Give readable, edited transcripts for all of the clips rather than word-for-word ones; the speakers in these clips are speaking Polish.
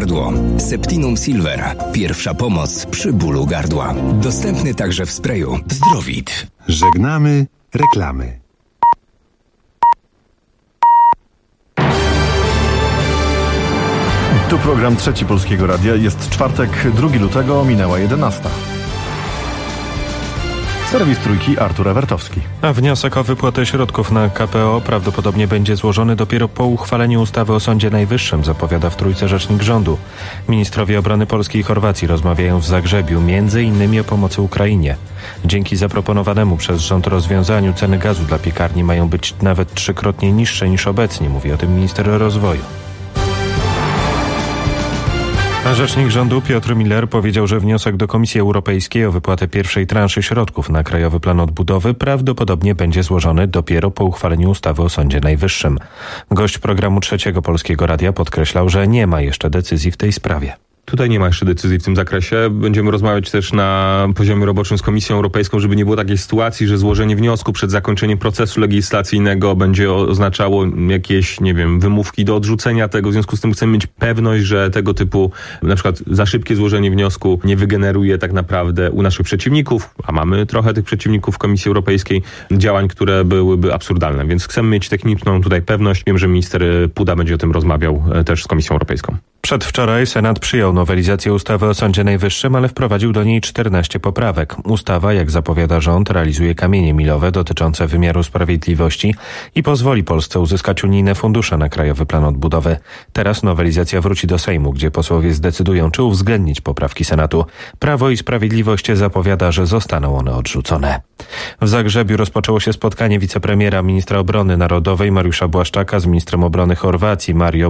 gardło. Septinum Silver. Pierwsza pomoc przy bólu gardła. Dostępny także w sprayu. Zdrowit. Żegnamy reklamy. Tu program Trzeci Polskiego Radia. Jest czwartek, 2 lutego, minęła 11. Serwis Trójki, Artur Ewertowski. A wniosek o wypłatę środków na KPO prawdopodobnie będzie złożony dopiero po uchwaleniu ustawy o Sądzie Najwyższym, zapowiada w Trójce rzecznik rządu. Ministrowie obrony Polski i Chorwacji rozmawiają w Zagrzebiu m.in. o pomocy Ukrainie. Dzięki zaproponowanemu przez rząd rozwiązaniu ceny gazu dla piekarni mają być nawet 3-krotnie niższe niż obecnie, mówi o tym minister rozwoju. A rzecznik rządu Piotr Miller powiedział, że wniosek do Komisji Europejskiej o wypłatę pierwszej transzy środków na Krajowy Plan Odbudowy prawdopodobnie będzie złożony dopiero po uchwaleniu ustawy o Sądzie Najwyższym. Gość programu Trzeciego Polskiego Radia podkreślał, że nie ma jeszcze decyzji w tej sprawie. Tutaj nie ma jeszcze decyzji w tym zakresie. Będziemy rozmawiać też na poziomie roboczym z Komisją Europejską, żeby nie było takiej sytuacji, że złożenie wniosku przed zakończeniem procesu legislacyjnego będzie oznaczało jakieś, wymówki do odrzucenia tego. W związku z tym chcemy mieć pewność, że tego typu, na przykład za szybkie złożenie wniosku nie wygeneruje tak naprawdę u naszych przeciwników, a mamy trochę tych przeciwników w Komisji Europejskiej, działań, które byłyby absurdalne. Więc chcemy mieć techniczną tutaj pewność. Wiem, że minister Puda będzie o tym rozmawiał też z Komisją Europejską. Przedwczoraj Senat przyjął nowelizację ustawy o Sądzie Najwyższym, ale wprowadził do niej 14 poprawek. Ustawa, jak zapowiada rząd, realizuje kamienie milowe dotyczące wymiaru sprawiedliwości i pozwoli Polsce uzyskać unijne fundusze na Krajowy Plan Odbudowy. Teraz nowelizacja wróci do Sejmu, gdzie posłowie zdecydują, czy uwzględnić poprawki Senatu. Prawo i Sprawiedliwość zapowiada, że zostaną one odrzucone. W Zagrzebiu rozpoczęło się spotkanie wicepremiera, ministra obrony narodowej Mariusza Błaszczaka z ministrem obrony Chorwacji Mario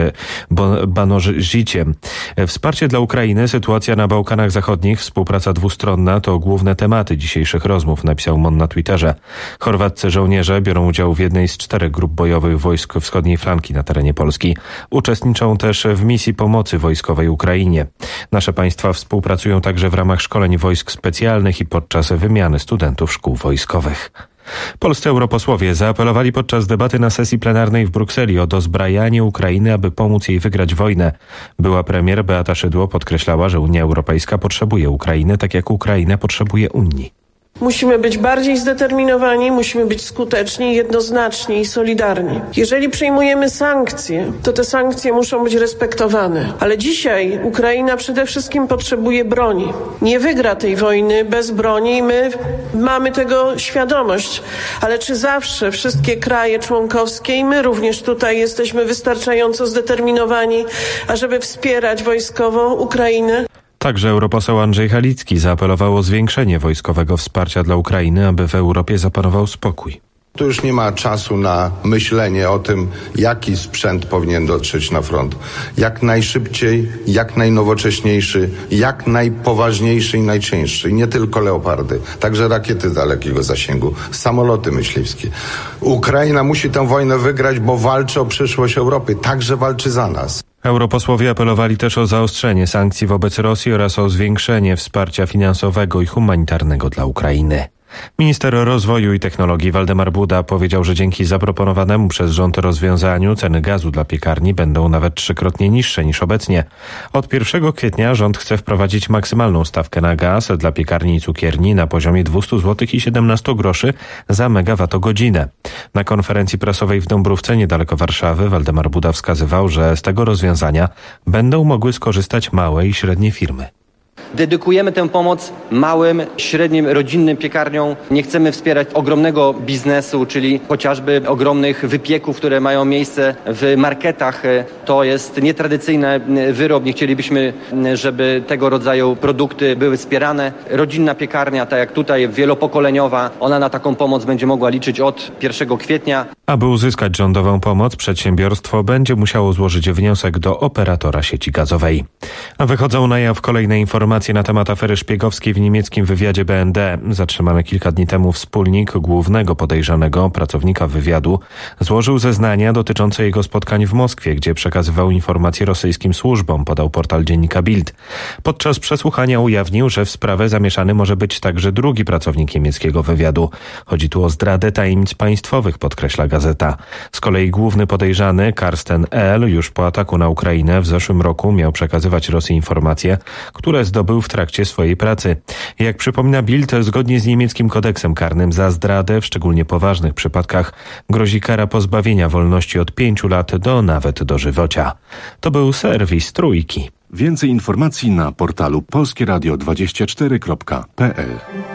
Banožiciem. Wsparcie dla Ukrainy, sytuacja na Bałkanach Zachodnich, współpraca dwustronna to główne tematy dzisiejszych rozmów, napisał Mon na Twitterze. Chorwaccy żołnierze biorą udział w jednej z 4 grup bojowych wojsk wschodniej flanki na terenie Polski. Uczestniczą też w misji pomocy wojskowej Ukrainie. Nasze państwa współpracują także w ramach szkoleń wojsk specjalnych i podczas wymiany studentów szkół wojskowych. Polscy europosłowie zaapelowali podczas debaty na sesji plenarnej w Brukseli o dozbrajanie Ukrainy, aby pomóc jej wygrać wojnę. Była premier Beata Szydło podkreślała, że Unia Europejska potrzebuje Ukrainy, tak jak Ukraina potrzebuje Unii. Musimy być bardziej zdeterminowani, musimy być skuteczni, jednoznaczni i solidarni. Jeżeli przyjmujemy sankcje, to te sankcje muszą być respektowane. Ale dzisiaj Ukraina przede wszystkim potrzebuje broni. Nie wygra tej wojny bez broni i my mamy tego świadomość. Ale czy zawsze wszystkie kraje członkowskie i my również tutaj jesteśmy wystarczająco zdeterminowani, ażeby wspierać wojskowo Ukrainę? Także europoseł Andrzej Halicki zaapelował o zwiększenie wojskowego wsparcia dla Ukrainy, aby w Europie zapanował spokój. Tu już nie ma czasu na myślenie o tym, jaki sprzęt powinien dotrzeć na front. Jak najszybciej, jak najnowocześniejszy, jak najpoważniejszy i najcięższy. I nie tylko leopardy, także rakiety dalekiego zasięgu, samoloty myśliwskie. Ukraina musi tę wojnę wygrać, bo walczy o przyszłość Europy, także walczy za nas. Europosłowie apelowali też o zaostrzenie sankcji wobec Rosji oraz o zwiększenie wsparcia finansowego i humanitarnego dla Ukrainy. Minister rozwoju i technologii Waldemar Buda powiedział, że dzięki zaproponowanemu przez rząd rozwiązaniu ceny gazu dla piekarni będą nawet 3-krotnie niższe niż obecnie. Od 1 kwietnia rząd chce wprowadzić maksymalną stawkę na gaz dla piekarni i cukierni na poziomie 200 zł i 17 groszy za megawattogodzinę. Na konferencji prasowej w Dąbrówce niedaleko Warszawy Waldemar Buda wskazywał, że z tego rozwiązania będą mogły skorzystać małe i średnie firmy. Dedykujemy tę pomoc małym, średnim, rodzinnym piekarniom. Nie chcemy wspierać ogromnego biznesu, czyli chociażby ogromnych wypieków, które mają miejsce w marketach. To jest nietradycyjny wyrób. Nie chcielibyśmy, żeby tego rodzaju produkty były wspierane. Rodzinna piekarnia, tak jak tutaj, wielopokoleniowa, ona na taką pomoc będzie mogła liczyć od 1 kwietnia. Aby uzyskać rządową pomoc, przedsiębiorstwo będzie musiało złożyć wniosek do operatora sieci gazowej. A wychodzą na jaw kolejne informacje informacje na temat afery szpiegowskiej w niemieckim wywiadzie BND. Zatrzymany kilka dni temu wspólnik głównego podejrzanego, pracownika wywiadu, złożył zeznania dotyczące jego spotkań w Moskwie, gdzie przekazywał informacje rosyjskim służbom, podał portal dziennika Bild. Podczas przesłuchania ujawnił, że w sprawę zamieszany może być także drugi pracownik niemieckiego wywiadu. Chodzi tu o zdradę tajemnic państwowych, podkreśla gazeta. Z kolei główny podejrzany, Karsten L., już po ataku na Ukrainę w zeszłym roku miał przekazywać Rosji informacje, które zdobył w trakcie swojej pracy. Jak przypomina Bild, zgodnie z niemieckim kodeksem karnym za zdradę w szczególnie poważnych przypadkach grozi kara pozbawienia wolności od 5 lat do nawet dożywocia. To był serwis Trójki. Więcej informacji na portalu polskieradio24.pl.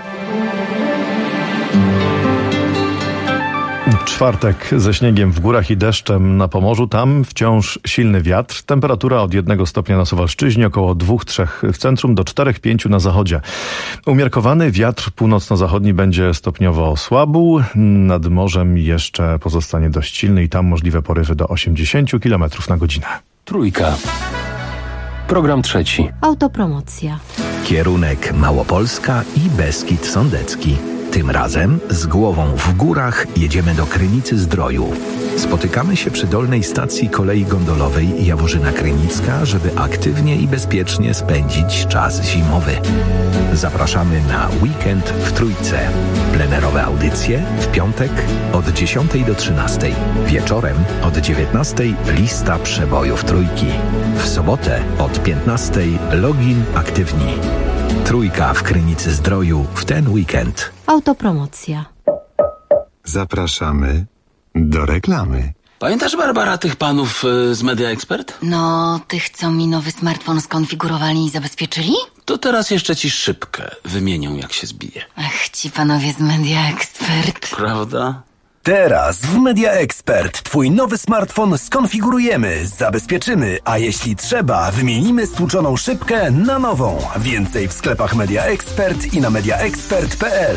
Czwartek ze śniegiem w górach i deszczem na Pomorzu. Tam wciąż silny wiatr. Temperatura od 1 stopnia na Suwalszczyźnie, około 2-3 w centrum, do 4-5 na zachodzie. Umiarkowany wiatr północno-zachodni będzie stopniowo słabł. Nad morzem jeszcze pozostanie dość silny i tam możliwe porywy do 80 km na godzinę. Trójka. Program trzeci. Autopromocja. Kierunek Małopolska i Beskid Sądecki. Tym razem z głową w górach jedziemy do Krynicy-Zdroju. Spotykamy się przy dolnej stacji kolei gondolowej Jaworzyna Krynicka, żeby aktywnie i bezpiecznie spędzić czas zimowy. Zapraszamy na weekend w Trójce. Plenerowe audycje w piątek od 10 do 13. Wieczorem od 19 lista przebojów Trójki. W sobotę od 15 login aktywni. Trójka w Krynicy-Zdroju w ten weekend. Autopromocja. Zapraszamy do reklamy. Pamiętasz, Barbara, tych panów z Media Expert? No, tych, co mi nowy smartfon skonfigurowali i zabezpieczyli? To teraz jeszcze ci szybkę wymienią, jak się zbije. Ach, ci panowie z Media Expert. Prawda? Teraz w Media Expert twój nowy smartfon skonfigurujemy, zabezpieczymy, a jeśli trzeba, wymienimy stłuczoną szybkę na nową. Więcej w sklepach Media Expert i na mediaexpert.pl.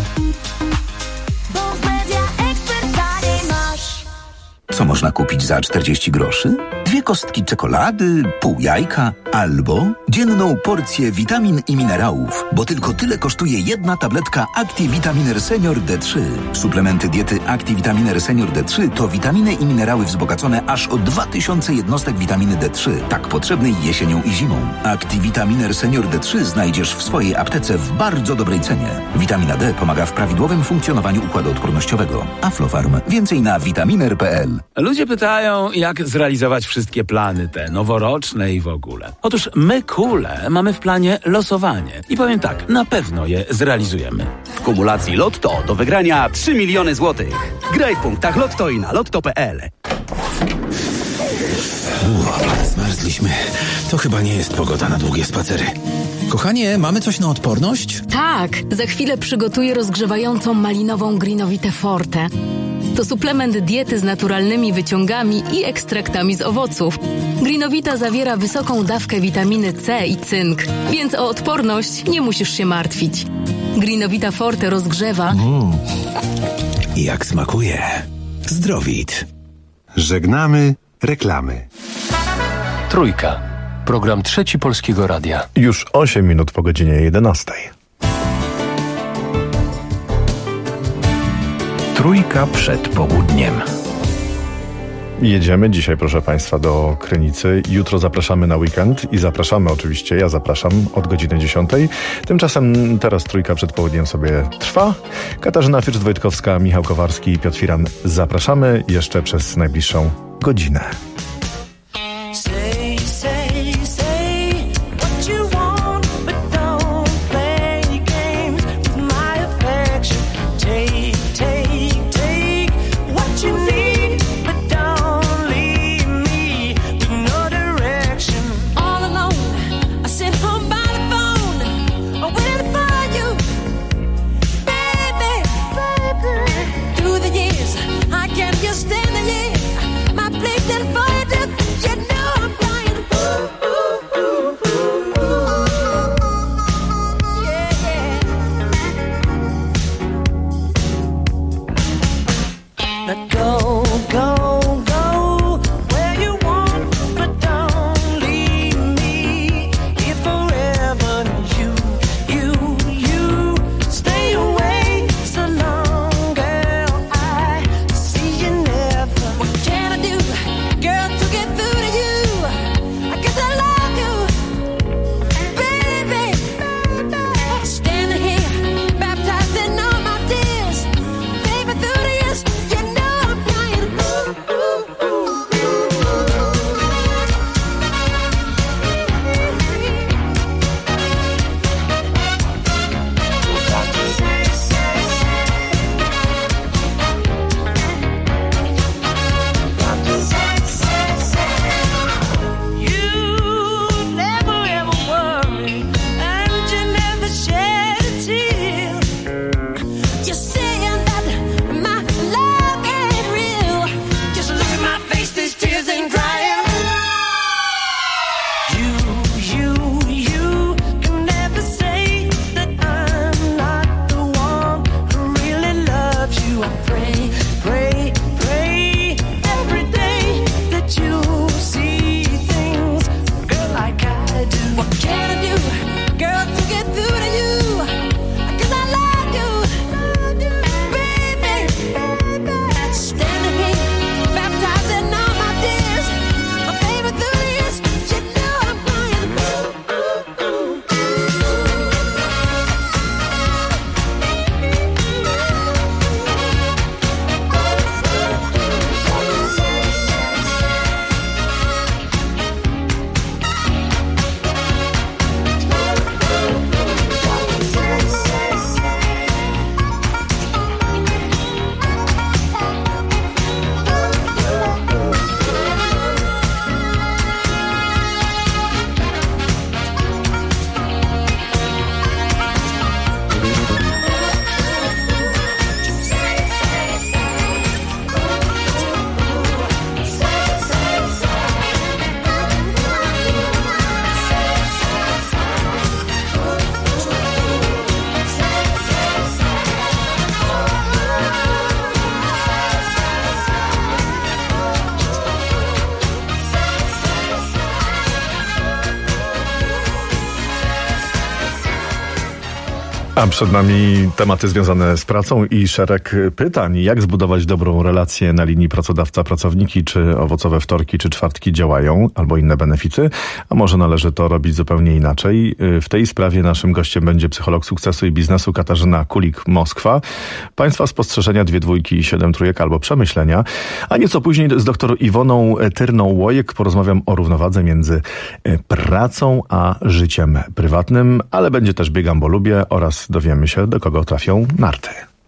Co można kupić za 40 groszy? 2 kostki czekolady, pół jajka albo dzienną porcję witamin i minerałów, bo tylko tyle kosztuje jedna tabletka ActiVitaminer Senior D3. Suplementy diety ActiVitaminer Senior D3 to witaminy i minerały wzbogacone aż o 2000 jednostek witaminy D3, tak potrzebnej jesienią i zimą. ActiVitaminer Senior D3 znajdziesz w swojej aptece w bardzo dobrej cenie. Witamina D pomaga w prawidłowym funkcjonowaniu układu odpornościowego. Aflofarm. Więcej na vitaminer.pl. Ludzie pytają, jak zrealizować wszystkie plany te noworoczne i w ogóle. Otóż my, Kule, mamy w planie losowanie. I powiem tak, na pewno je zrealizujemy. W kumulacji Lotto do wygrania 3 miliony złotych. Graj w punktach Lotto i na lotto.pl. Zmarzliśmy. To chyba nie jest pogoda na długie spacery. Kochanie, mamy coś na odporność? Tak, za chwilę przygotuję rozgrzewającą malinową Greenowitę Forte. To suplement diety z naturalnymi wyciągami i ekstraktami z owoców. Greenowita zawiera wysoką dawkę witaminy C i cynk, więc o odporność nie musisz się martwić. Greenowita Forte rozgrzewa. Jak smakuje. Zdrowit. Żegnamy reklamy. Trójka. Program trzeci Polskiego Radia. Już 8 minut po godzinie 11. Trójka przed południem. Jedziemy dzisiaj, proszę Państwa, do Krynicy. Jutro zapraszamy na weekend i zapraszamy oczywiście, ja zapraszam od godziny 10. Tymczasem teraz Trójka przed południem sobie trwa. Katarzyna Fürst-Wojtkowska, Michał Kowarski i Piotr Firan. Zapraszamy jeszcze przez najbliższą godzinę. Stand the years, my place and A przed nami tematy związane z pracą i szereg pytań. Jak zbudować dobrą relację na linii pracodawca-pracowniki? Czy owocowe wtorki czy czwartki działają? Albo inne benefity? A może należy to robić zupełnie inaczej? W tej sprawie naszym gościem będzie psycholog sukcesu i biznesu Katarzyna Kulik-Moskwa. Państwa spostrzeżenia 2 dwójki i 7 trójek albo przemyślenia. A nieco później z dr Iwoną Tyrną-Łojek porozmawiam o równowadze między pracą a życiem prywatnym, ale będzie też Biegam, bo lubię oraz dowiemy się, do kogo trafią narty.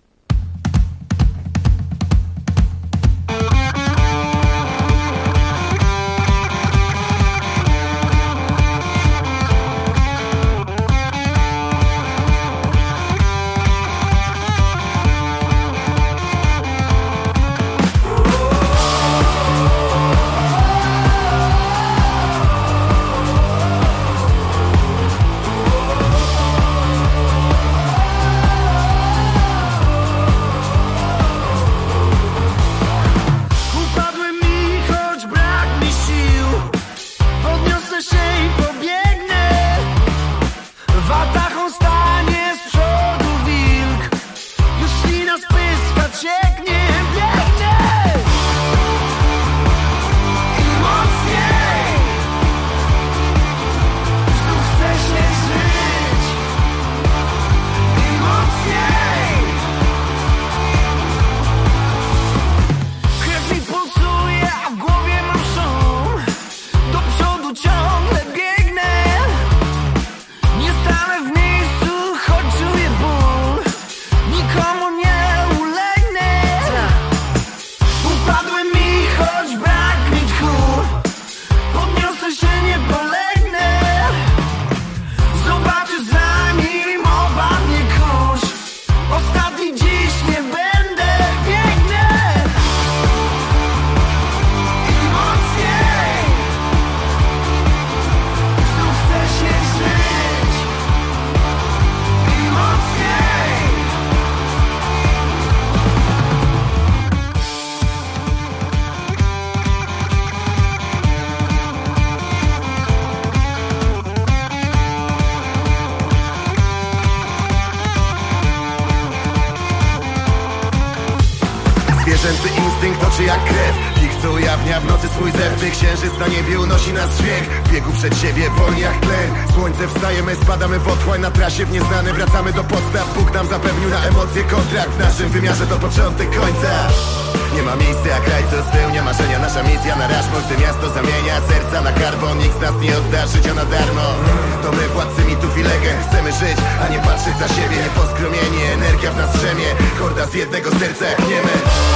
Zwierzęcy instynkt oczy jak krew. Ficht ujawnia w nocy swój zew. Gdy księżyc na niebie unosi nas dźwięk. W biegu przed siebie wolni jak tlen. Słońce wstaje, my spadamy w otchłań. Na trasie w nieznane wracamy do podstaw. Bóg nam zapewnił na emocje kontrakt. W naszym wymiarze to początek końca. Nie ma miejsca jak raj, co spełnia marzenia. Nasza misja na Rashmore, gdy miasto zamienia serca na karbon. Nikt z nas nie odda życia na darmo. To my władcy mitów i legend. Chcemy żyć, a nie patrzeć za siebie. Nieposkromieni, energia w nas drzemie. Horda z jednego serca jak niemy.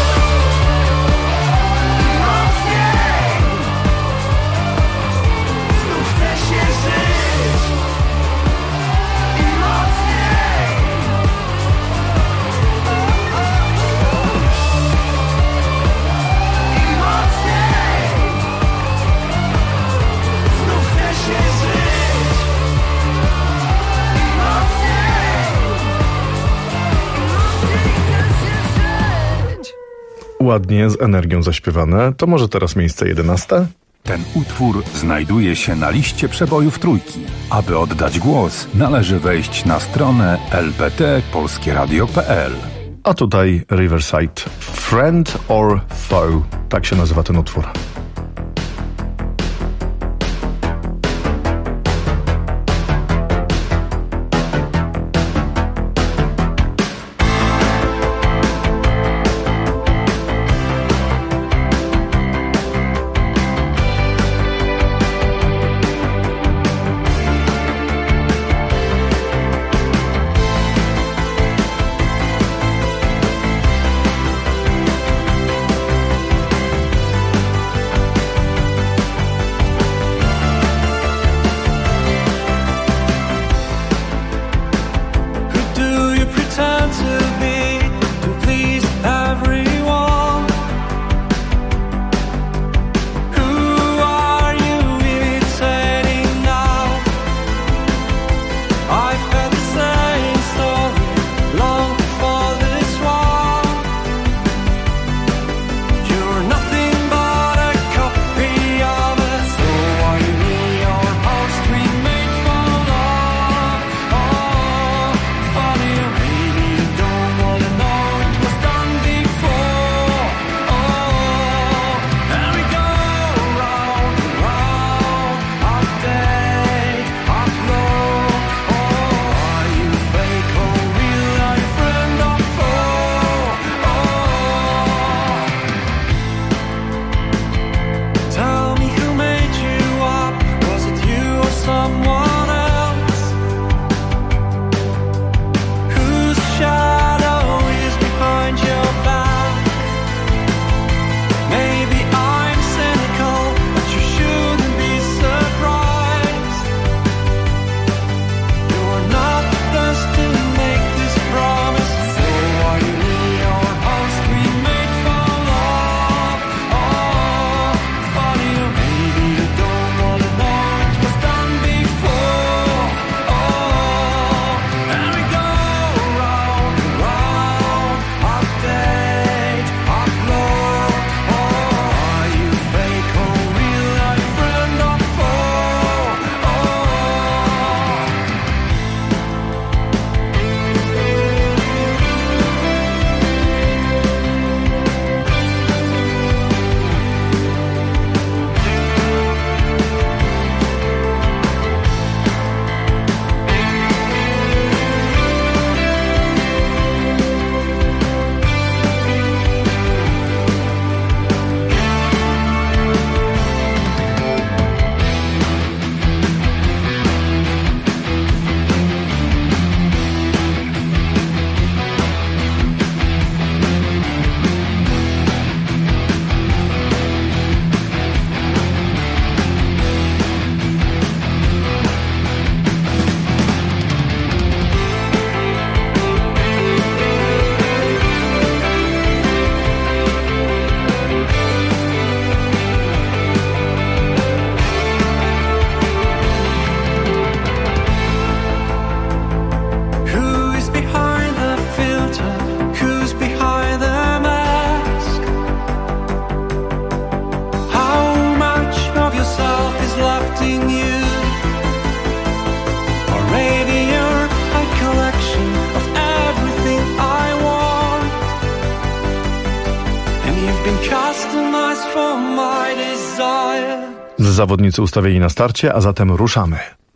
Ładnie, z energią zaśpiewane. To może teraz miejsce 11? Ten utwór znajduje się na liście przebojów Trójki. Aby oddać głos, należy wejść na stronę lpt.polskieradio.pl. A tutaj Riverside. Friend or Foe. Tak się nazywa ten utwór. someone else whose shadow is behind your back. Maybe I'm cynical, but you shouldn't be surprised. You're not the first to make this promise. So are you your host we made for love? Oh, funny, or maybe you don't wanna know it was done before. Oh, and we go round and round, update, upload. Oh, are you fake or real, like friend or foe? Oh. Who is behind the filter? Who's behind the mask? How much of yourself is left in you? Or maybe you're a collection of everything I want, and you've been customized for my desire. Zawodnicy ustawieni na starcie, a zatem ruszamy.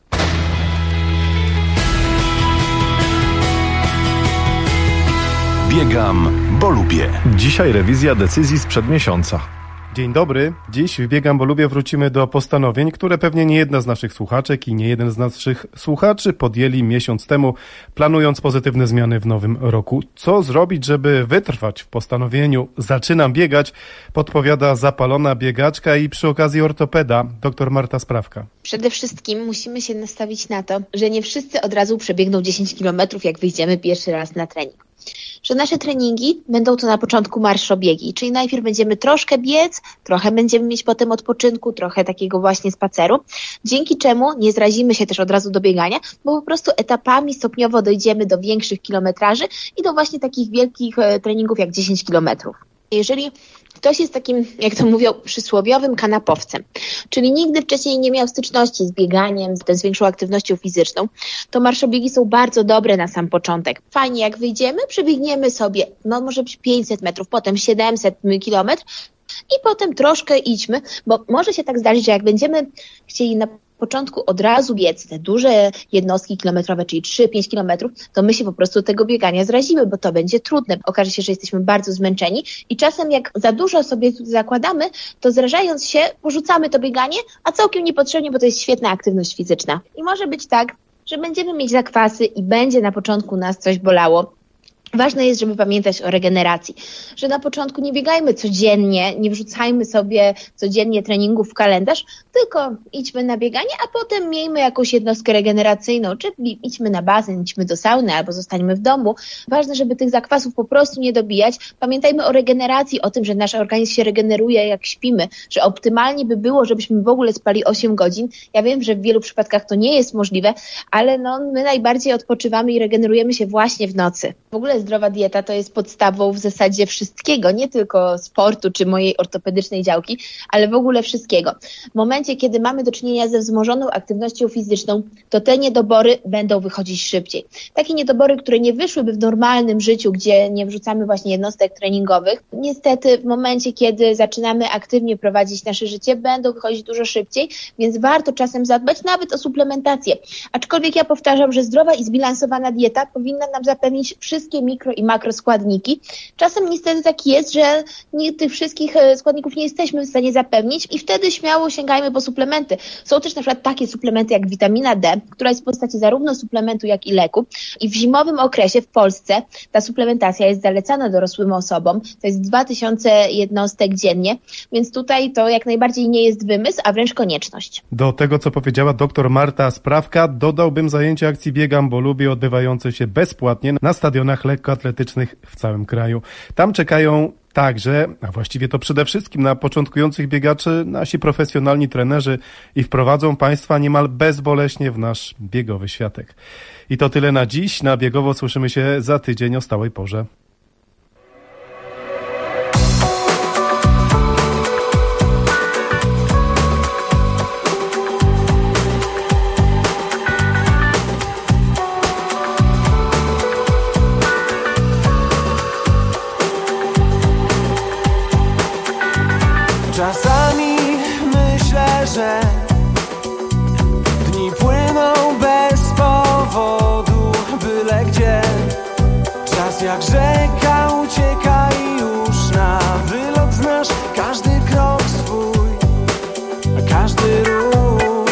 Biegam, bo lubię. Dzisiaj rewizja decyzji sprzed miesiąca. Dzień dobry. Dziś w Biegam, bo lubię wrócimy do postanowień, które pewnie nie jedna z naszych słuchaczek i nie jeden z naszych słuchaczy podjęli miesiąc temu, planując pozytywne zmiany w nowym roku. Co zrobić, żeby wytrwać w postanowieniu zaczynam biegać, podpowiada zapalona biegaczka i przy okazji ortopeda, dr Marta Sprawka. Przede wszystkim musimy się nastawić na to, że nie wszyscy od razu przebiegną 10 km, jak wyjdziemy pierwszy raz na trening. Że nasze treningi będą to na początku marszobiegi, czyli najpierw będziemy troszkę biec, trochę będziemy mieć potem odpoczynku, trochę takiego właśnie spaceru, dzięki czemu nie zrazimy się też od razu do biegania, bo po prostu etapami stopniowo dojdziemy do większych kilometraży i do właśnie takich wielkich treningów jak 10 kilometrów. Jeżeli ktoś jest takim, jak to mówią, przysłowiowym kanapowcem, czyli nigdy wcześniej nie miał styczności z bieganiem, z większą aktywnością fizyczną, to marszobiegi są bardzo dobre na sam początek. Fajnie, jak wyjdziemy, przebiegniemy sobie, może być 500 metrów, potem 700 kilometrów i potem troszkę idźmy, bo może się tak zdarzyć, że jak będziemy chcieli na początku od razu biec te duże jednostki kilometrowe, czyli 3-5 kilometrów, to my się po prostu tego biegania zrazimy, bo to będzie trudne. Okaże się, że jesteśmy bardzo zmęczeni i czasem jak za dużo sobie zakładamy, to zrażając się porzucamy to bieganie, a całkiem niepotrzebnie, bo to jest świetna aktywność fizyczna. I może być tak, że będziemy mieć zakwasy i będzie na początku nas coś bolało. Ważne jest, żeby pamiętać o regeneracji, że na początku nie biegajmy codziennie, nie wrzucajmy sobie codziennie treningów w kalendarz, tylko idźmy na bieganie, a potem miejmy jakąś jednostkę regeneracyjną, czyli idźmy na basen, idźmy do sauny albo zostańmy w domu. Ważne, żeby tych zakwasów po prostu nie dobijać. Pamiętajmy o regeneracji, o tym, że nasz organizm się regeneruje jak śpimy, że optymalnie by było, żebyśmy w ogóle spali 8 godzin. Ja wiem, że w wielu przypadkach to nie jest możliwe, ale my najbardziej odpoczywamy i regenerujemy się właśnie w nocy. W ogóle zdrowa dieta to jest podstawą w zasadzie wszystkiego, nie tylko sportu czy mojej ortopedycznej działki, ale w ogóle wszystkiego. W momencie, kiedy mamy do czynienia ze wzmożoną aktywnością fizyczną, to te niedobory będą wychodzić szybciej. Takie niedobory, które nie wyszłyby w normalnym życiu, gdzie nie wrzucamy właśnie jednostek treningowych, niestety w momencie, kiedy zaczynamy aktywnie prowadzić nasze życie, będą wychodzić dużo szybciej, więc warto czasem zadbać nawet o suplementację. Aczkolwiek ja powtarzam, że zdrowa i zbilansowana dieta powinna nam zapewnić wszystkie mikro i makroskładniki. Czasem niestety tak jest, że tych wszystkich składników nie jesteśmy w stanie zapewnić i wtedy śmiało sięgajmy po suplementy. Są też na przykład takie suplementy jak witamina D, która jest w postaci zarówno suplementu, jak i leku. I w zimowym okresie w Polsce ta suplementacja jest zalecana dorosłym osobom. To jest 2000 jednostek dziennie, więc tutaj to jak najbardziej nie jest wymysł, a wręcz konieczność. Do tego, co powiedziała dr Marta Sprawka, dodałbym zajęcia akcji Biegam, bo lubię, odbywające się bezpłatnie na stadionach lekkoatletycznych w całym kraju. Tam czekają także, a właściwie to przede wszystkim na początkujących biegaczy, nasi profesjonalni trenerzy i wprowadzą Państwa niemal bezboleśnie w nasz biegowy światek. I to tyle na dziś. Na Biegowo słyszymy się za tydzień o stałej porze. Czasami myślę, że dni płyną bez powodu, byle gdzie. Czas jak rzeka ucieka i już na wylot znasz każdy krok swój, każdy ruch,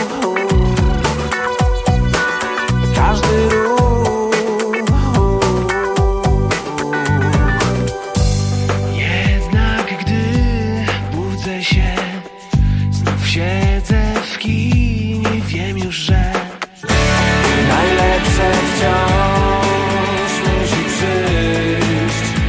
każdy ruch. Jednak gdy budzę się, znów siedzę w kinie, wiem już, że najlepsze wciąż musi przyjść.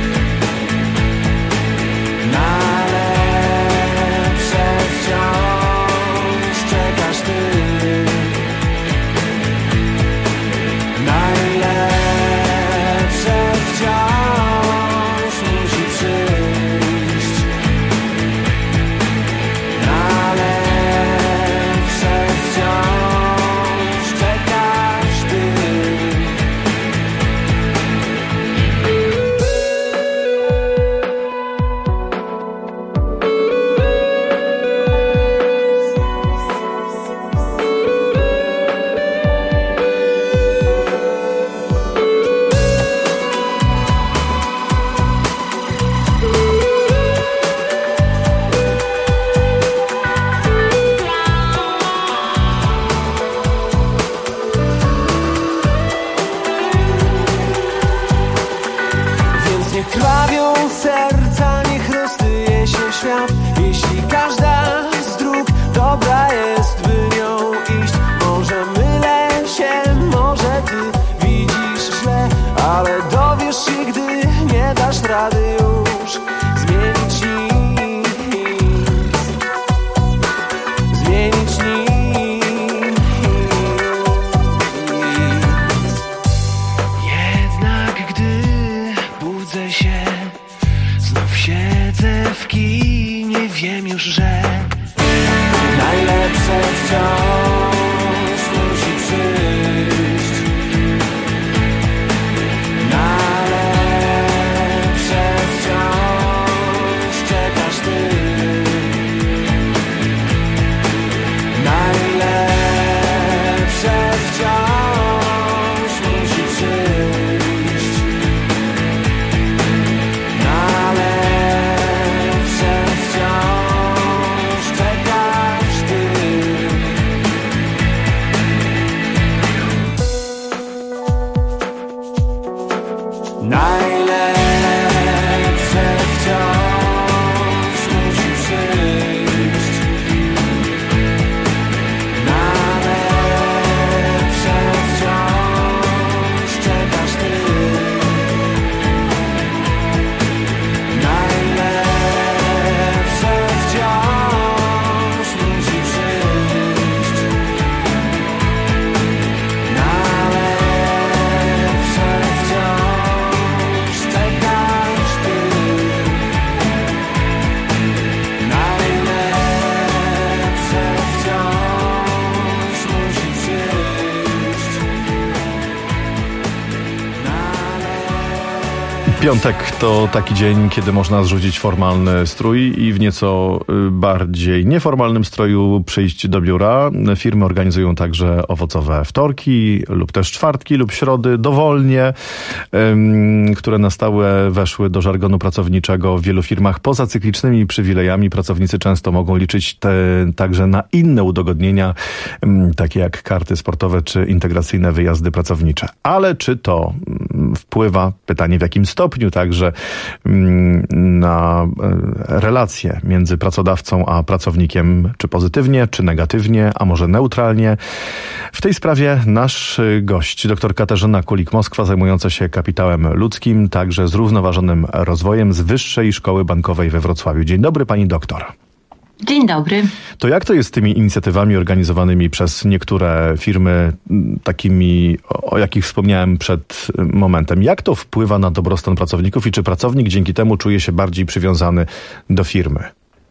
Piątek to taki dzień, kiedy można zrzucić formalny strój i w nieco bardziej nieformalnym stroju przyjść do biura. Firmy organizują także owocowe wtorki lub też czwartki lub środy dowolnie, które na stałe weszły do żargonu pracowniczego w wielu firmach. Poza cyklicznymi przywilejami pracownicy często mogą liczyć także na inne udogodnienia, takie jak karty sportowe czy integracyjne wyjazdy pracownicze. Ale czy to wpływa, pytanie w jakim stopniu, także na relacje między pracodawcą a pracownikiem, czy pozytywnie, czy negatywnie, a może neutralnie. W tej sprawie nasz gość, dr Katarzyna Kulik-Moskwa, zajmująca się kapitałem ludzkim, także zrównoważonym rozwojem z Wyższej Szkoły Bankowej we Wrocławiu. Dzień dobry, pani doktor. Dzień dobry. To jak to jest z tymi inicjatywami organizowanymi przez niektóre firmy, takimi, o jakich wspomniałem przed momentem? Jak to wpływa na dobrostan pracowników i czy pracownik dzięki temu czuje się bardziej przywiązany do firmy?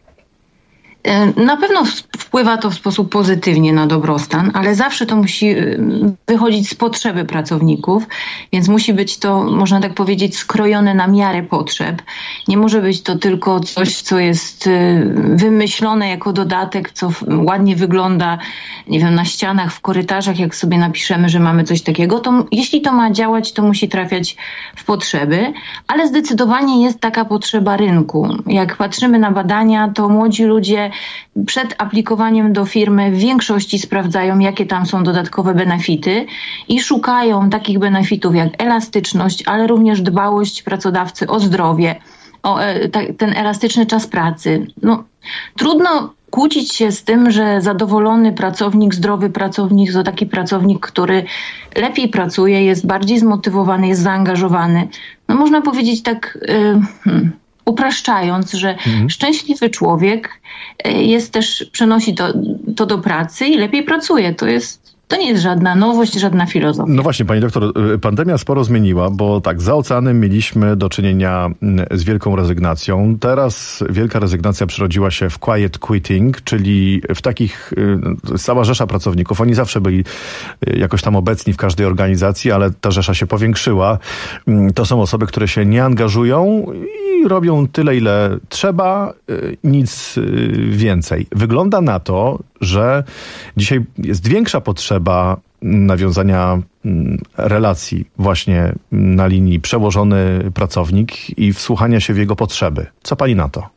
Na pewno wpływa to w sposób pozytywnie na dobrostan, ale zawsze to musi wychodzić z potrzeby pracowników, więc musi być to, można tak powiedzieć, skrojone na miarę potrzeb. Nie może być to tylko coś, co jest wymyślone jako dodatek, co ładnie wygląda, nie wiem, na ścianach, w korytarzach, jak sobie napiszemy, że mamy coś takiego. To jeśli to ma działać, to musi trafiać w potrzeby, ale zdecydowanie jest taka potrzeba rynku. Jak patrzymy na badania, to młodzi ludzie przed aplikowaniem do firmy w większości sprawdzają, jakie tam są dodatkowe benefity i szukają takich benefitów jak elastyczność, ale również dbałość pracodawcy o zdrowie, o ten elastyczny czas pracy. No, trudno kłócić się z tym, że zadowolony pracownik, zdrowy pracownik to taki pracownik, który lepiej pracuje, jest bardziej zmotywowany, jest zaangażowany. No, można powiedzieć tak upraszczając, że szczęśliwy człowiek jest też, przenosi to do pracy i lepiej pracuje. To nie jest żadna nowość, żadna filozofia. No właśnie, pani doktor, pandemia sporo zmieniła, bo tak, za oceanem mieliśmy do czynienia z wielką rezygnacją. Teraz wielka rezygnacja przerodziła się w quiet quitting, czyli w takich, cała rzesza pracowników. Oni zawsze byli jakoś tam obecni w każdej organizacji, ale ta rzesza się powiększyła. To są osoby, które się nie angażują i robią tyle, ile trzeba, nic więcej. Wygląda na to, że dzisiaj jest większa potrzeba nawiązania relacji właśnie na linii przełożony pracownik i wsłuchania się w jego potrzeby. Co pani na to?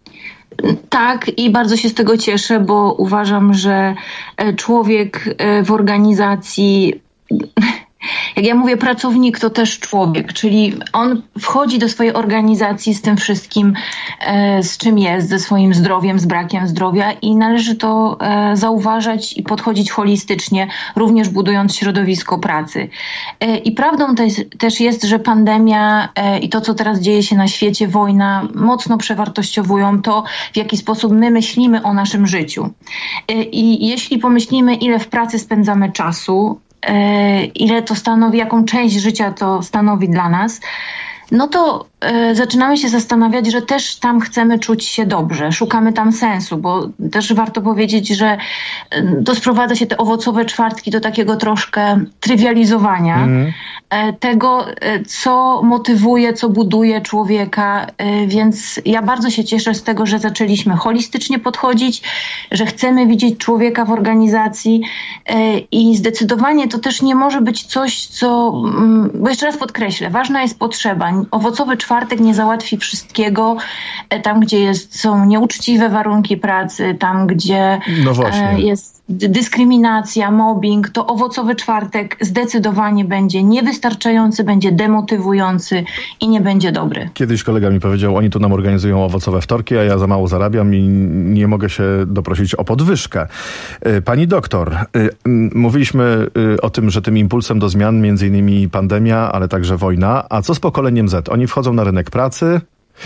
Tak, i bardzo się z tego cieszę, bo uważam, że człowiek w organizacji, jak ja mówię, pracownik to też człowiek, czyli on wchodzi do swojej organizacji z tym wszystkim, z czym jest, ze swoim zdrowiem, z brakiem zdrowia i należy to zauważać i podchodzić holistycznie, również budując środowisko pracy. I prawdą też jest, że pandemia i to, co teraz dzieje się na świecie, wojna, mocno przewartościowują to, w jaki sposób my myślimy o naszym życiu. I jeśli pomyślimy, ile w pracy spędzamy czasu, ile to stanowi, jaką część życia to stanowi dla nas, no to zaczynamy się zastanawiać, że też tam chcemy czuć się dobrze, szukamy tam sensu, bo też warto powiedzieć, że to sprowadza się te owocowe czwartki do takiego troszkę trywializowania tego, co motywuje, co buduje człowieka, więc ja bardzo się cieszę z tego, że zaczęliśmy holistycznie podchodzić, że chcemy widzieć człowieka w organizacji i zdecydowanie to też nie może być coś, co, bo jeszcze raz podkreślę, ważna jest potrzeba. Owocowy czwartek nie załatwi wszystkiego. Tam, gdzie są nieuczciwe warunki pracy, tam, gdzie jest dyskryminacja, mobbing, to owocowy czwartek zdecydowanie będzie niewystarczający, będzie demotywujący i nie będzie dobry. Kiedyś kolega mi powiedział, oni tu nam organizują owocowe wtorki, a ja za mało zarabiam i nie mogę się doprosić o podwyżkę. Pani doktor, mówiliśmy o tym, że tym impulsem do zmian między innymi pandemia, ale także wojna. A co z pokoleniem Z? Oni wchodzą na rynek pracy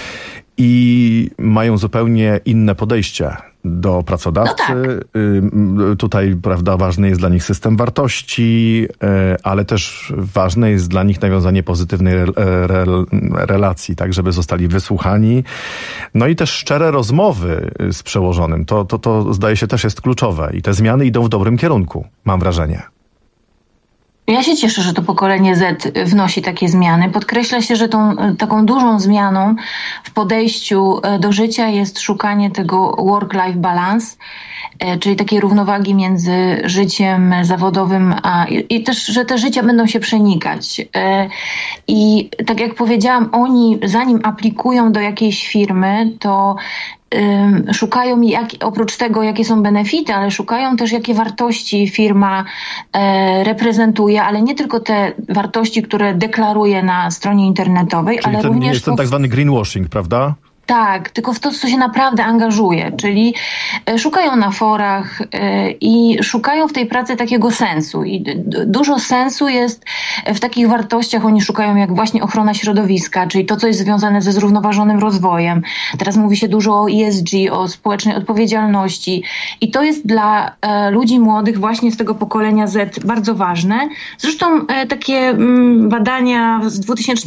i mają zupełnie inne podejście do pracodawcy. No tak. Tutaj, prawda, ważny jest dla nich system wartości, ale też ważne jest dla nich nawiązanie pozytywnej relacji, tak, żeby zostali wysłuchani. No i też szczere rozmowy z przełożonym. To zdaje się też jest kluczowe i te zmiany idą w dobrym kierunku, mam wrażenie. Ja się cieszę, że to pokolenie Z wnosi takie zmiany. Podkreśla się, że taką dużą zmianą w podejściu do życia jest szukanie tego work-life balance, czyli takiej równowagi między życiem zawodowym i też, że te życia będą się przenikać. I tak jak powiedziałam, oni zanim aplikują do jakiejś firmy, to szukają, oprócz tego, jakie są benefity, ale szukają też, jakie wartości firma reprezentuje, ale nie tylko te wartości, które deklaruje na stronie internetowej, czyli ale również... jest ten tak zwany greenwashing, prawda? Tak, tylko w to, co się naprawdę angażuje, czyli szukają na forach i szukają w tej pracy takiego sensu. I dużo sensu jest w takich wartościach. Oni szukają jak właśnie ochrona środowiska, czyli to, co jest związane ze zrównoważonym rozwojem. Teraz mówi się dużo o ESG, o społecznej odpowiedzialności. I to jest dla ludzi młodych właśnie z tego pokolenia Z bardzo ważne. Zresztą takie badania z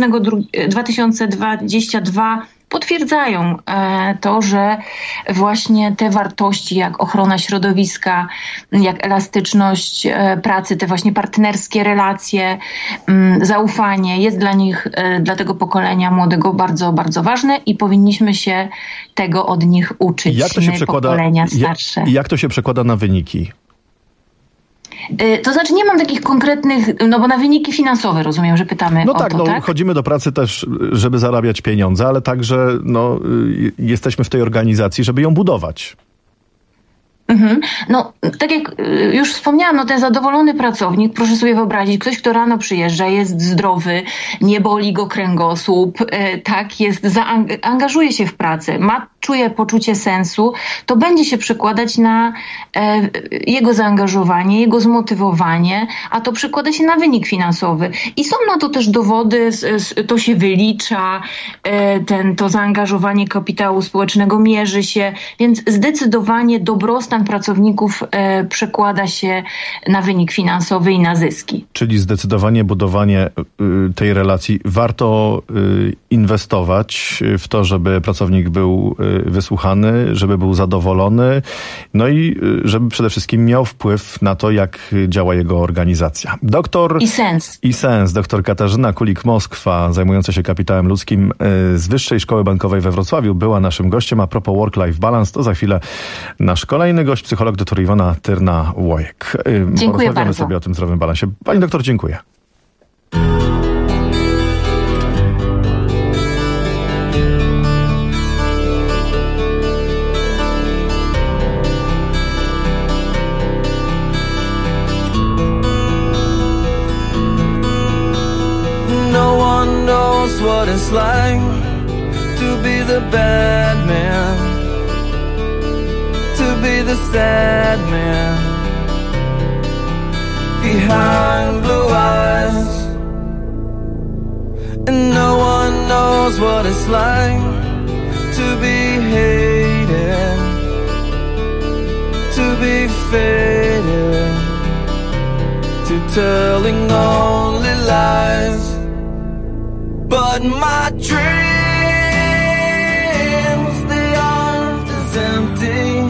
2022 potwierdzają to, że właśnie te wartości jak ochrona środowiska, jak elastyczność pracy, te właśnie partnerskie relacje, zaufanie jest dla nich, dla tego pokolenia młodego bardzo, bardzo ważne i powinniśmy się tego od nich uczyć. Jak to się przekłada, pokolenia starsze. Jak to się przekłada na wyniki? To znaczy nie mam takich konkretnych, no bo na wyniki finansowe rozumiem, że pytamy o to, tak? Chodzimy do pracy też, żeby zarabiać pieniądze, ale także jesteśmy w tej organizacji, żeby ją budować. No, tak jak już wspomniałam, ten zadowolony pracownik, proszę sobie wyobrazić, ktoś, kto rano przyjeżdża, jest zdrowy, nie boli go kręgosłup, angażuje się w pracę, czuje poczucie sensu, to będzie się przekładać na jego zaangażowanie, jego zmotywowanie, a to przekłada się na wynik finansowy. I są na to też dowody, to się wylicza, to zaangażowanie kapitału społecznego mierzy się, więc zdecydowanie dobrostan pracowników przekłada się na wynik finansowy i na zyski. Czyli zdecydowanie budowanie tej relacji. Warto inwestować w to, żeby pracownik był wysłuchany, żeby był zadowolony, no i żeby przede wszystkim miał wpływ na to, jak działa jego organizacja. I sens. Doktor Katarzyna Kulik-Moskwa, zajmująca się kapitałem ludzkim z Wyższej Szkoły Bankowej we Wrocławiu, była naszym gościem. A propos work-life balance, to za chwilę nasz kolejny gość, psycholog dr Iwona Tyrna-Łojek. Dziękuję bardzo. Sobie o tym zdrowym balansie. Pani doktor, dziękuję. No one knows what it's like to be the bad man, to be the sad man behind blue eyes. And no one knows what it's like to be hated, to be faded, to telling only lies. But my dreams, they aren't as empty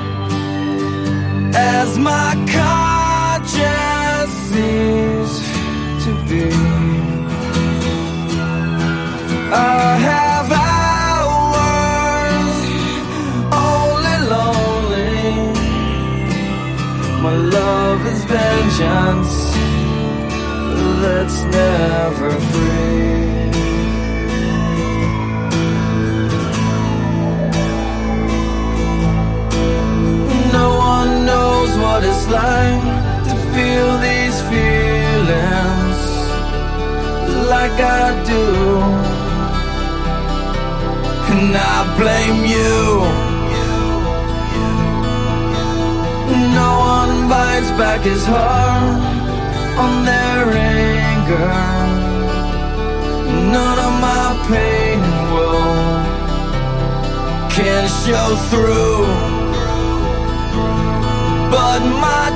as my conscience seems to be. I have hours only lonely. My love is vengeance that's never free. No one knows what it's like to feel these feelings like I do, and I blame you. No one bites back his heart on their anger. None of my pain and woe can show through. But my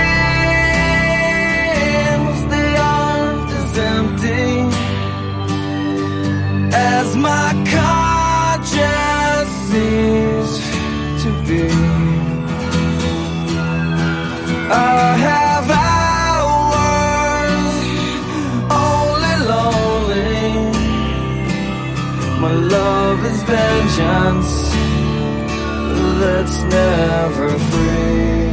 dreams, they aren't as empty as my conscience seems to be. I have hours that's never free.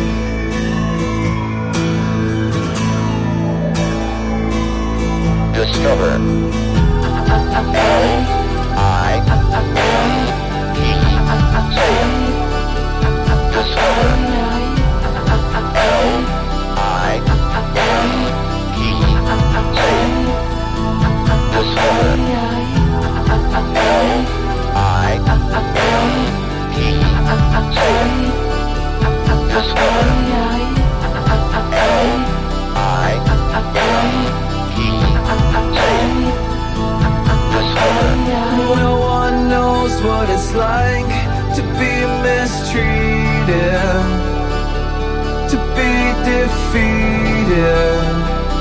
Discover No one knows what it's like to be mistreated, to be defeated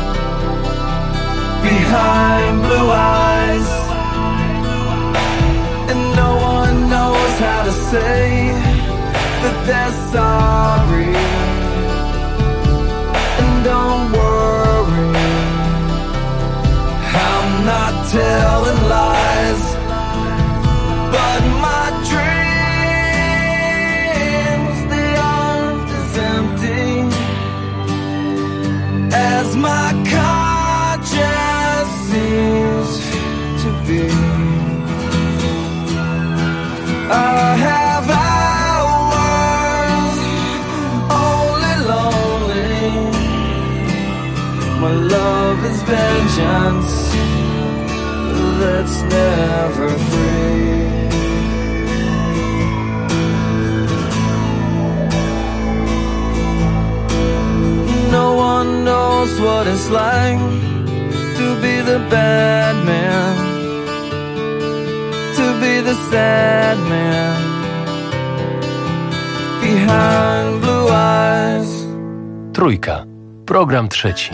behind blue eyes, and no one knows how to say that they're sorry. And don't worry, I'm not telling lies, but my dreams, they aren't as empty as my conscience seems to be. I have hours only lonely. My love is vengeance that's never free. No one knows what it's like to be the bad man, to be the sad man behind blue eyes. Trójka. Program trzeci.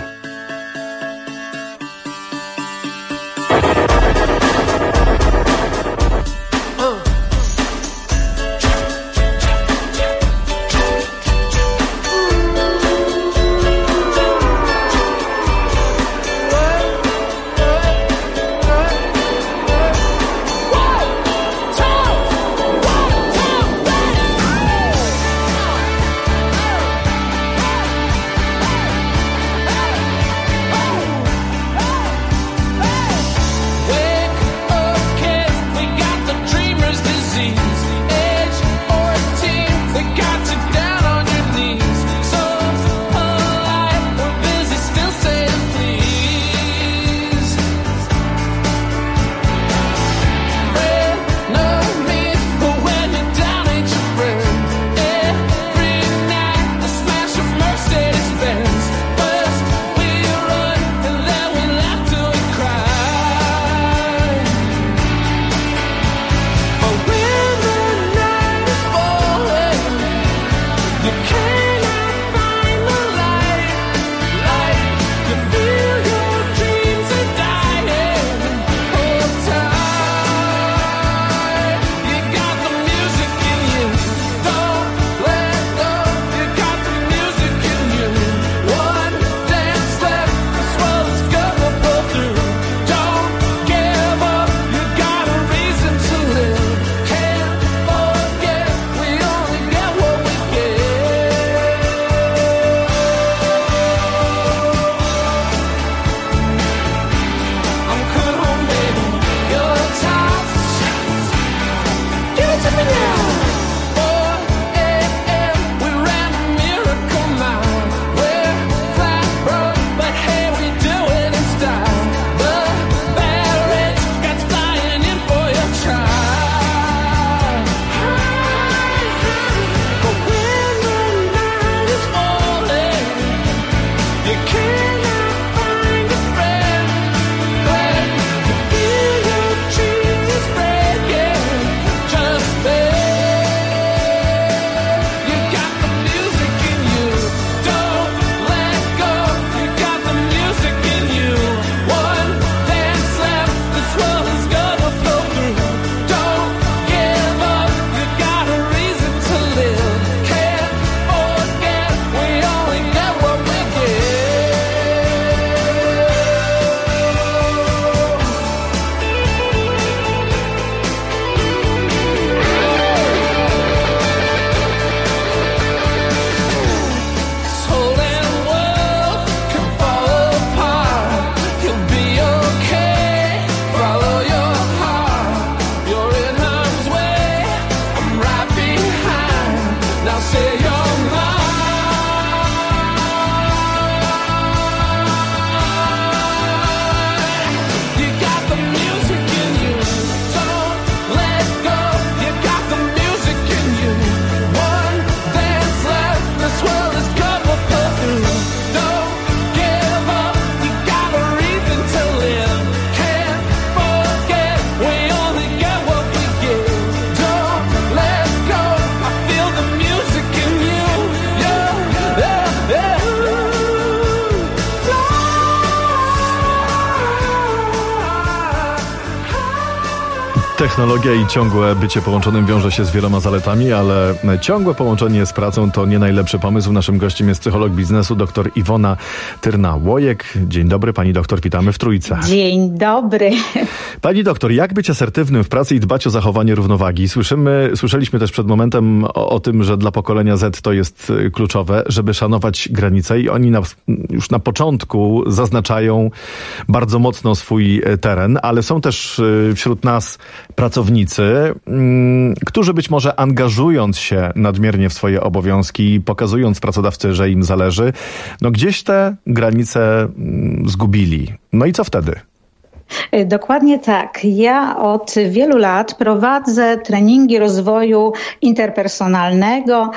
Technologia i ciągłe bycie połączonym wiąże się z wieloma zaletami, ale ciągłe połączenie z pracą to nie najlepszy pomysł. Naszym gościem jest psycholog biznesu dr Iwona Tyrna-Łojek. Dzień dobry, pani doktor, witamy w Trójce. Dzień dobry. Pani doktor, jak być asertywnym w pracy i dbać o zachowanie równowagi? Słyszeliśmy też przed momentem o tym, że dla pokolenia Z to jest kluczowe, żeby szanować granice i oni już na początku zaznaczają bardzo mocno swój teren, ale są też wśród nas pracownicy, którzy być może angażując się nadmiernie w swoje obowiązki, pokazując pracodawcy, że im zależy, no gdzieś te granice zgubili. No i co wtedy? Dokładnie tak. Ja od wielu lat prowadzę treningi rozwoju interpersonalnego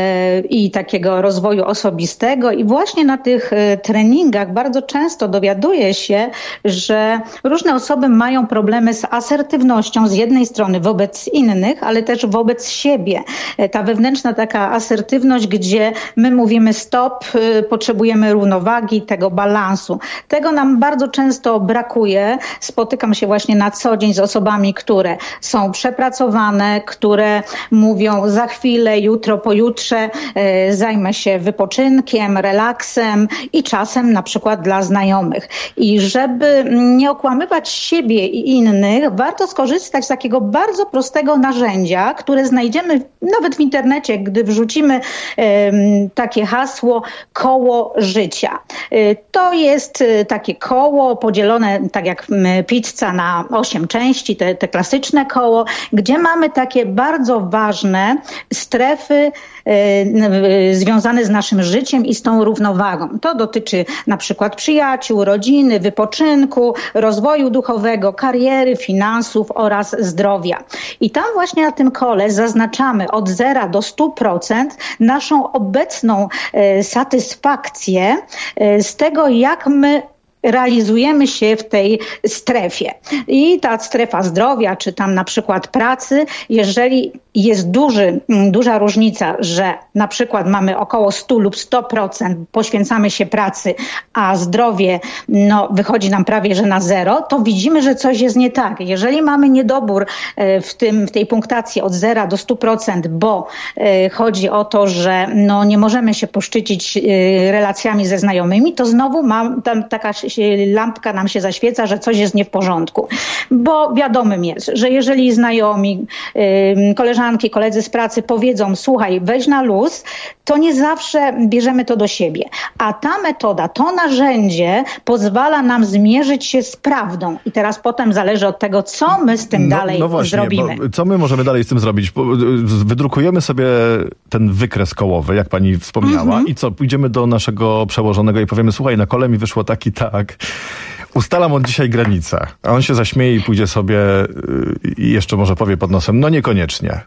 i takiego rozwoju osobistego i właśnie na tych treningach bardzo często dowiaduję się, że różne osoby mają problemy z asertywnością z jednej strony wobec innych, ale też wobec siebie. Ta wewnętrzna taka asertywność, gdzie my mówimy stop, potrzebujemy równowagi, tego balansu. Tego nam bardzo często brakuje. Spotykam się właśnie na co dzień z osobami, które są przepracowane, które mówią za chwilę, jutro, pojutrze zajmę się wypoczynkiem, relaksem i czasem na przykład dla znajomych. I żeby nie okłamywać siebie i innych, warto skorzystać z takiego bardzo prostego narzędzia, które znajdziemy nawet w internecie, gdy wrzucimy takie hasło koło życia. To jest takie koło podzielone tak jak pizza na 8 części, te klasyczne koło, gdzie mamy takie bardzo ważne strefy związane z naszym życiem i z tą równowagą. To dotyczy na przykład przyjaciół, rodziny, wypoczynku, rozwoju duchowego, kariery, finansów oraz zdrowia. I tam właśnie na tym kole zaznaczamy od 0 do 100% naszą obecną satysfakcję z tego, jak my realizujemy się w tej strefie. I ta strefa zdrowia, czy tam na przykład pracy, jeżeli jest duża różnica, że na przykład mamy około 100 lub 100% poświęcamy się pracy, a zdrowie wychodzi nam prawie że na 0, to widzimy, że coś jest nie tak. Jeżeli mamy niedobór w tej punktacji od 0 do 100%, bo chodzi o to, że nie możemy się poszczycić relacjami ze znajomymi, to znowu tam taka lampka nam się zaświeca, że coś jest nie w porządku. Bo wiadomym jest, że jeżeli znajomi, koleżanki, koledzy z pracy powiedzą, słuchaj, weź na luz, to nie zawsze bierzemy to do siebie. A ta metoda, to narzędzie pozwala nam zmierzyć się z prawdą. I teraz potem zależy od tego, co my z tym dalej zrobimy. Co my możemy dalej z tym zrobić? Wydrukujemy sobie ten wykres kołowy, jak pani wspomniała, i co? Pójdziemy do naszego przełożonego i powiemy, słuchaj, na kole mi wyszło tak i tak. Ustalam od dzisiaj granicę, a on się zaśmieje i pójdzie sobie i jeszcze może powie pod nosem, no niekoniecznie.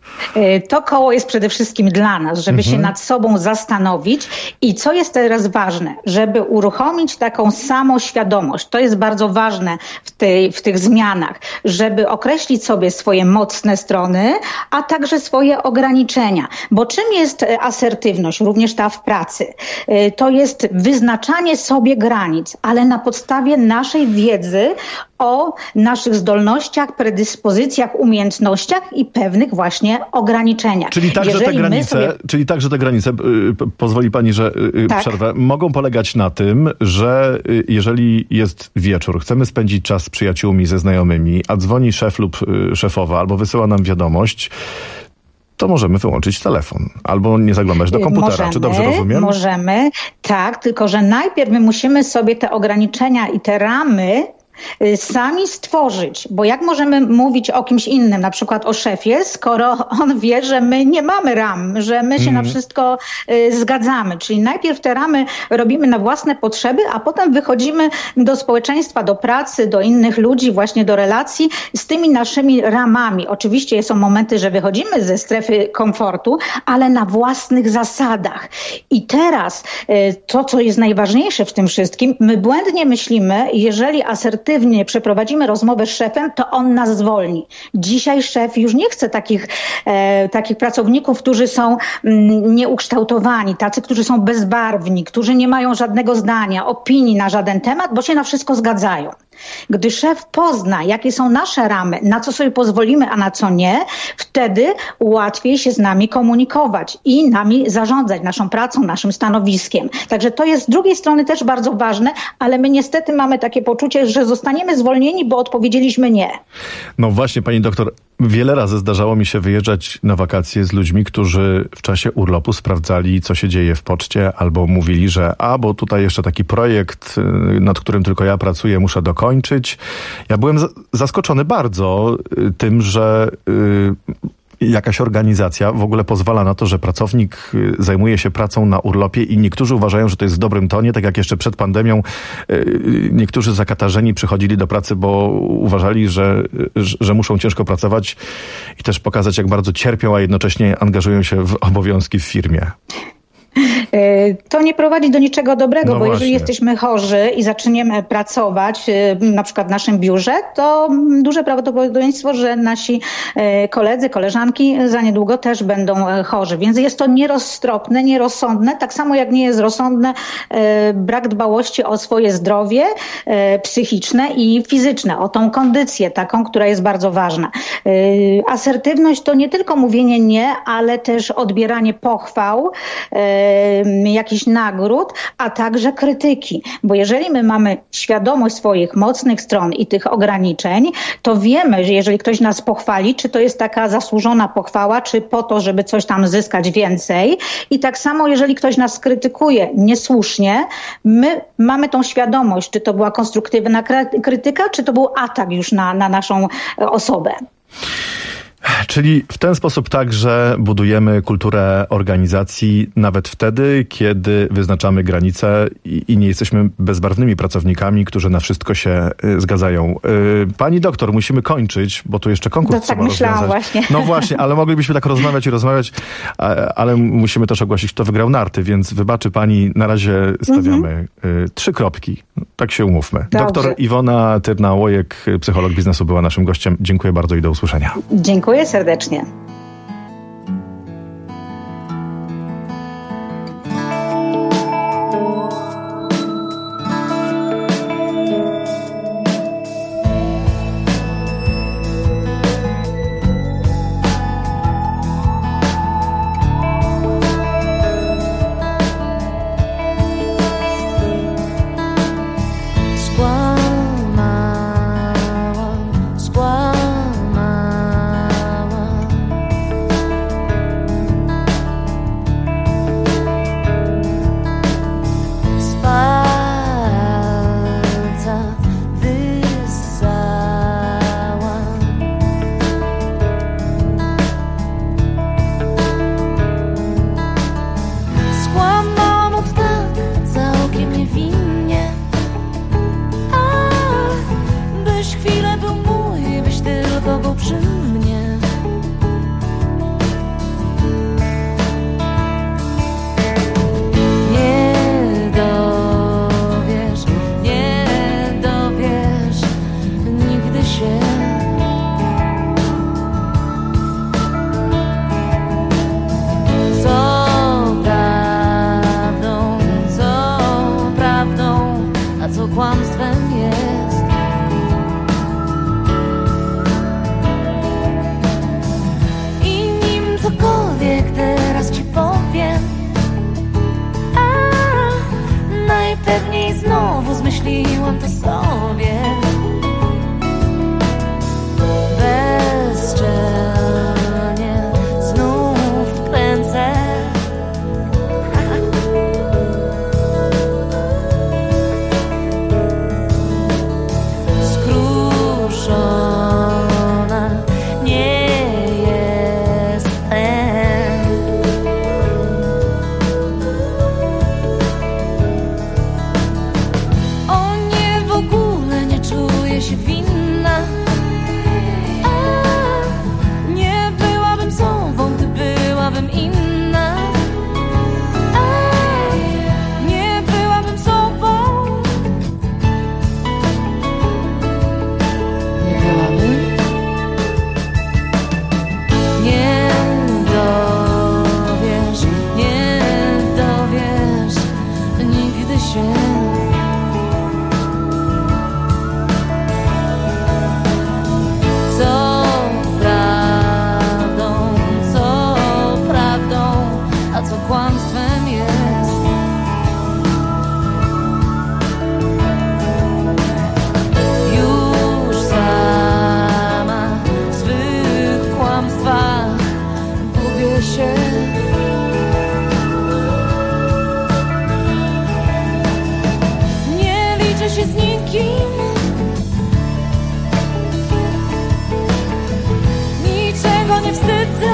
To koło jest przede wszystkim dla nas, żeby się nad sobą zastanowić i co jest teraz ważne, żeby uruchomić taką samoświadomość. To jest bardzo ważne w tych zmianach, żeby określić sobie swoje mocne strony, a także swoje ograniczenia. Bo czym jest asertywność, również ta w pracy? To jest wyznaczanie sobie granic, ale na podstawie naszej wiedzy o naszych zdolnościach, predyspozycjach, umiejętnościach i pewnych właśnie ograniczeniach. Czyli także te granice, pozwoli pani, że przerwę, mogą polegać na tym, że jeżeli jest wieczór, chcemy spędzić czas z przyjaciółmi, ze znajomymi, a dzwoni szef lub szefowa albo wysyła nam wiadomość, to możemy wyłączyć telefon albo nie zaglądać do komputera. Czy dobrze rozumiem? Możemy, tak, tylko że najpierw my musimy sobie te ograniczenia i te ramy sami stworzyć, bo jak możemy mówić o kimś innym, na przykład o szefie, skoro on wie, że my nie mamy ram, że my się na wszystko zgadzamy. Czyli najpierw te ramy robimy na własne potrzeby, a potem wychodzimy do społeczeństwa, do pracy, do innych ludzi, właśnie do relacji z tymi naszymi ramami. Oczywiście są momenty, że wychodzimy ze strefy komfortu, ale na własnych zasadach. I teraz to, co jest najważniejsze w tym wszystkim, my błędnie myślimy, jeżeli asertywnie przeprowadzimy rozmowę z szefem, to on nas zwolni. Dzisiaj szef już nie chce takich pracowników, którzy są nieukształtowani, tacy, którzy są bezbarwni, którzy nie mają żadnego zdania, opinii na żaden temat, bo się na wszystko zgadzają. Gdy szef pozna, jakie są nasze ramy, na co sobie pozwolimy, a na co nie, wtedy łatwiej się z nami komunikować i nami zarządzać, naszą pracą, naszym stanowiskiem. Także to jest z drugiej strony też bardzo ważne, ale my niestety mamy takie poczucie, że zostaniemy zwolnieni, bo odpowiedzieliśmy nie. No właśnie, pani doktor, wiele razy zdarzało mi się wyjeżdżać na wakacje z ludźmi, którzy w czasie urlopu sprawdzali, co się dzieje w poczcie, albo mówili, że bo tutaj jeszcze taki projekt, nad którym tylko ja pracuję, muszę dokończyć. Ja byłem zaskoczony bardzo tym, że jakaś organizacja w ogóle pozwala na to, że pracownik zajmuje się pracą na urlopie i niektórzy uważają, że to jest w dobrym tonie, tak jak jeszcze przed pandemią niektórzy zakatarzeni przychodzili do pracy, bo uważali, że muszą ciężko pracować i też pokazać, jak bardzo cierpią, a jednocześnie angażują się w obowiązki w firmie. To nie prowadzi do niczego dobrego, bo właśnie. Jeżeli jesteśmy chorzy i zaczniemy pracować na przykład w naszym biurze, to duże prawdopodobieństwo, że nasi koledzy, koleżanki za niedługo też będą chorzy. Więc jest to nieroztropne, nierozsądne, tak samo jak nie jest rozsądne brak dbałości o swoje zdrowie psychiczne i fizyczne, o tą kondycję taką, która jest bardzo ważna. Asertywność to nie tylko mówienie nie, ale też odbieranie pochwał, jakichś nagród, a także krytyki. Bo jeżeli my mamy świadomość swoich mocnych stron i tych ograniczeń, to wiemy, że jeżeli ktoś nas pochwali, czy to jest taka zasłużona pochwała, czy po to, żeby coś tam zyskać więcej. I tak samo, jeżeli ktoś nas krytykuje niesłusznie, my mamy tą świadomość, czy to była konstruktywna krytyka, czy to był atak już na naszą osobę. Czyli w ten sposób także budujemy kulturę organizacji nawet wtedy, kiedy wyznaczamy granice i nie jesteśmy bezbarwnymi pracownikami, którzy na wszystko się zgadzają. Pani doktor, musimy kończyć, bo tu jeszcze konkurs trzeba rozwiązać. Właśnie. No właśnie, ale moglibyśmy tak rozmawiać i rozmawiać, ale musimy też ogłosić, kto wygrał narty, więc wybaczy pani, na razie stawiamy 3 kropki. Tak się umówmy. Dobrze. Doktor Iwona Tyrna-Łojek, psycholog biznesu, była naszym gościem. Dziękuję bardzo i do usłyszenia. Dziękuję serdecznie. Zmyśliłam to sobie bezczelnie, znów kręcę. Skruszona nie jestem. O nie, w ogóle nie dzielę się z nikim. Niczego nie wstydzę.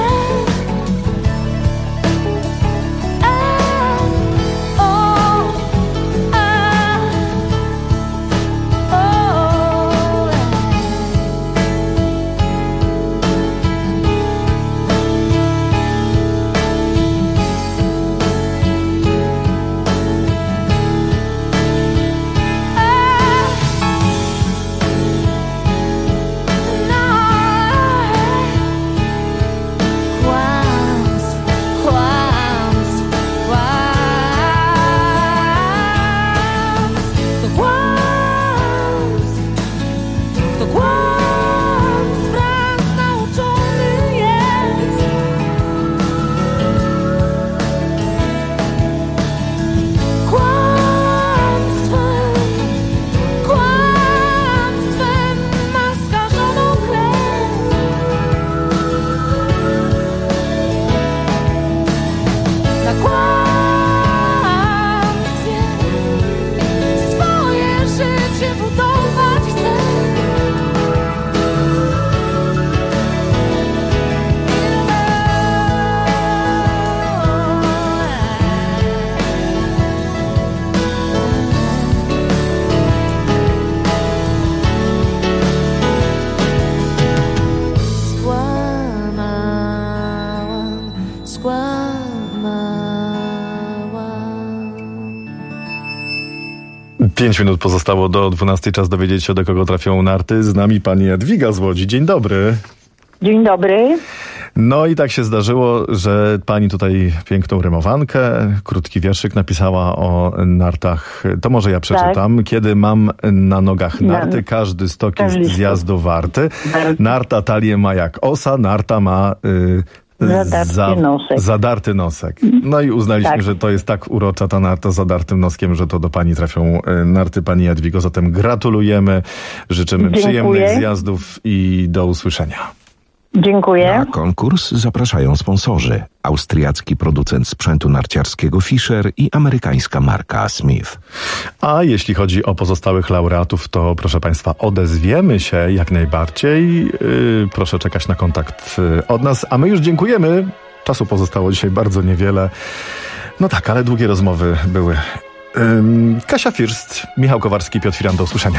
Pięć minut pozostało do 12. Czas dowiedzieć się, do kogo trafią narty. Z nami pani Jadwiga z Łodzi. Dzień dobry. Dzień dobry. No i tak się zdarzyło, że pani tutaj piękną rymowankę, krótki wierszyk napisała o nartach. To może ja przeczytam. Tak. Kiedy mam na nogach narty, każdy stok jest zjazdu warty. Narta talię ma jak osa, narta ma... Zadarty nosek. No i uznaliśmy, że to jest tak urocza ta narta z zadartym noskiem, że to do pani trafią narty, pani Jadwigo. Zatem gratulujemy, życzymy przyjemnych zjazdów i do usłyszenia. Dziękuję. Na konkurs zapraszają sponsorzy. Austriacki producent sprzętu narciarskiego Fischer i amerykańska marka Smith. A jeśli chodzi o pozostałych laureatów, to proszę państwa, odezwiemy się jak najbardziej. Proszę czekać na kontakt od nas, a my już dziękujemy. Czasu pozostało dzisiaj bardzo niewiele. No tak, ale długie rozmowy były. Kasia First, Michał Kowarski, Piotr Firan, do usłyszenia.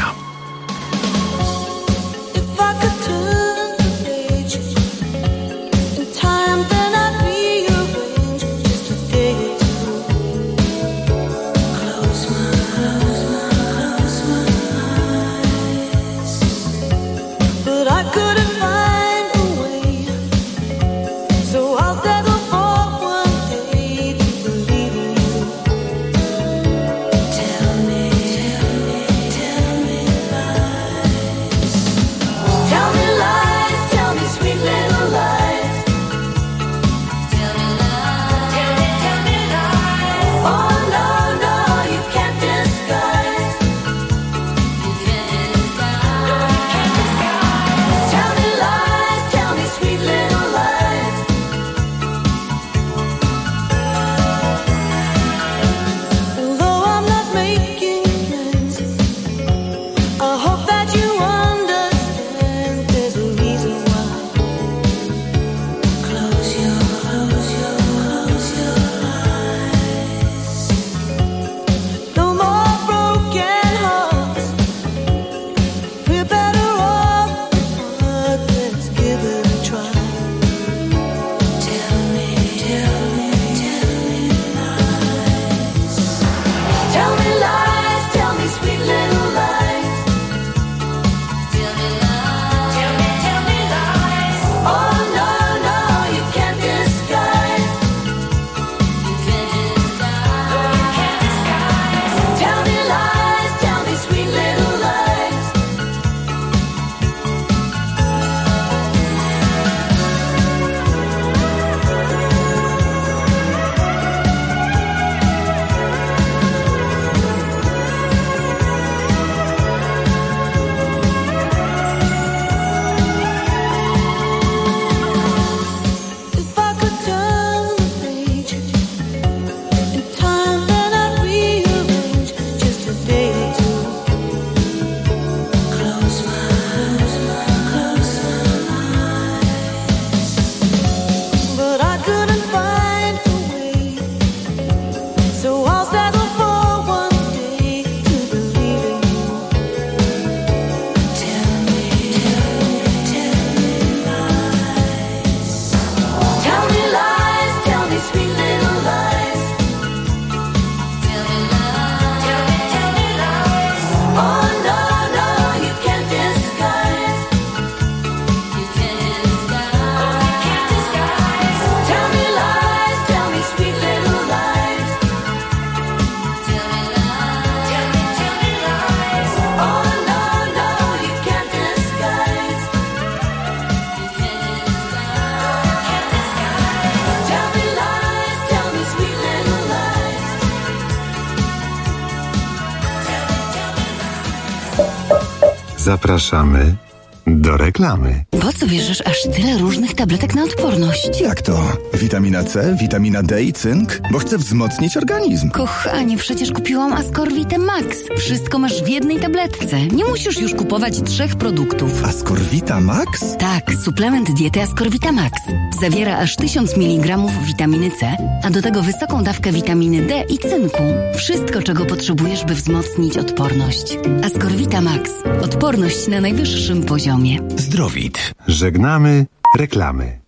Zapraszamy do reklamy. Po co bierzesz aż tyle różnych tabletek na odporność? Jak to? Witamina C, witamina D i cynk? Bo chcę wzmocnić organizm. Kochanie, przecież kupiłam Ascorvitę Max. Wszystko masz w jednej tabletce. Nie musisz już kupować 3 produktów. Ascorvita Max? Tak, suplement diety Ascorvita Max. Zawiera aż 1000 mg witaminy C, a do tego wysoką dawkę witaminy D i cynku. Wszystko, czego potrzebujesz, by wzmocnić odporność. Ascorvita Max. Odporność na najwyższym poziomie. Zdrowit. Żegnamy reklamy.